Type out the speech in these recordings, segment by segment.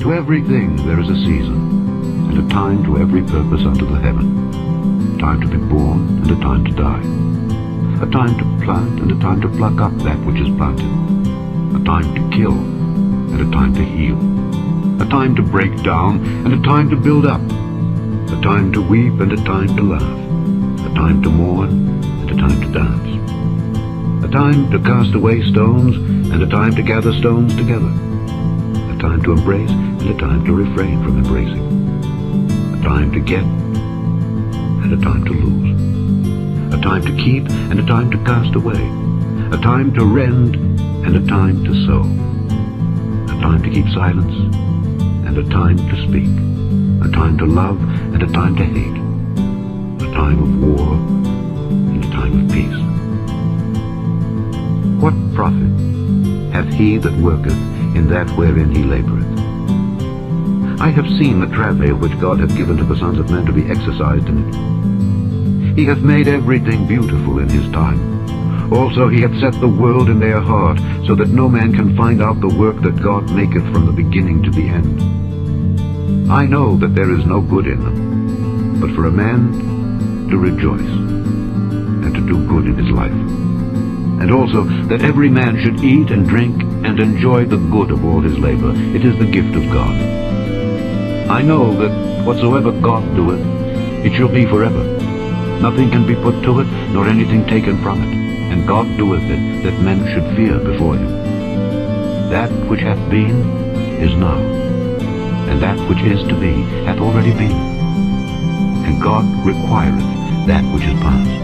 To everything there is a season, and a time to every purpose under the heaven. A time to be born, and a time to die. A time to plant, and a time to pluck up that which is planted. A time to kill, and a time to heal. A time to break down, and a time to build up. A time to weep, and a time to laugh. A time to mourn, and a time to dance. A time to cast away stones, and a time to gather stones together. A time to embrace, and a time to refrain from embracing. A time to get, and a time to lose. A time to keep, and a time to cast away. A time to rend, and a time to sow. A time to keep silence, and a time to speak. A time to love, and a time to hate. A time of war, and a time of peace. What profit hath he that worketh in that wherein he laboureth? I have seen the travail which God hath given to the sons of men to be exercised in it. He hath made everything beautiful in his time. Also he hath set the world in their heart, so that no man can find out the work that God maketh from the beginning to the end. I know that there is no good in them, but for a man to rejoice, and to do good in his life. And also that every man should eat and drink and enjoy the good of all his labor. It is the gift of God. I know that whatsoever God doeth, it shall be forever. Nothing can be put to it, nor anything taken from it. And God doeth it, that men should fear before him. That which hath been is now, and that which is to be hath already been. And God requireth that which is past.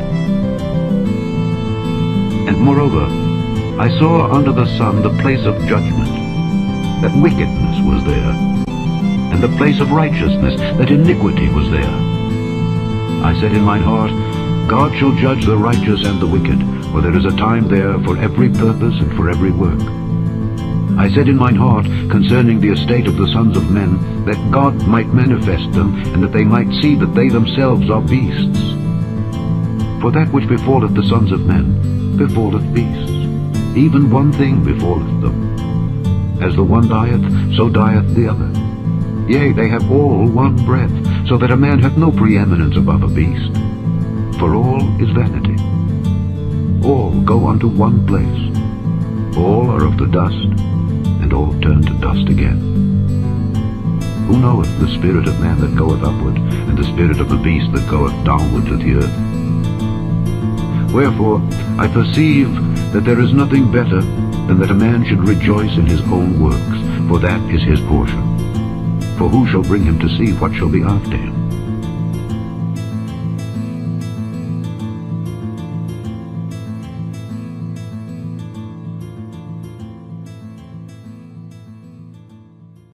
And moreover, I saw under the sun the place of judgment, that wickedness was there, and the place of righteousness, that iniquity was there. I said in mine heart, God shall judge the righteous and the wicked, for there is a time there for every purpose and for every work. I said in mine heart concerning the estate of the sons of men, that God might manifest them, and that they might see that they themselves are beasts. For that which befalleth the sons of men befalleth beasts. Even one thing befalleth them. As the one dieth, so dieth the other. Yea, they have all one breath, so that a man hath no preeminence above a beast. For all is vanity. All go unto one place. All are of the dust, and all turn to dust again. Who knoweth the spirit of man that goeth upward, and the spirit of the beast that goeth downward to the earth? Wherefore I perceive that there is nothing better than that a man should rejoice in his own works, for that is his portion. For who shall bring him to see what shall be after him?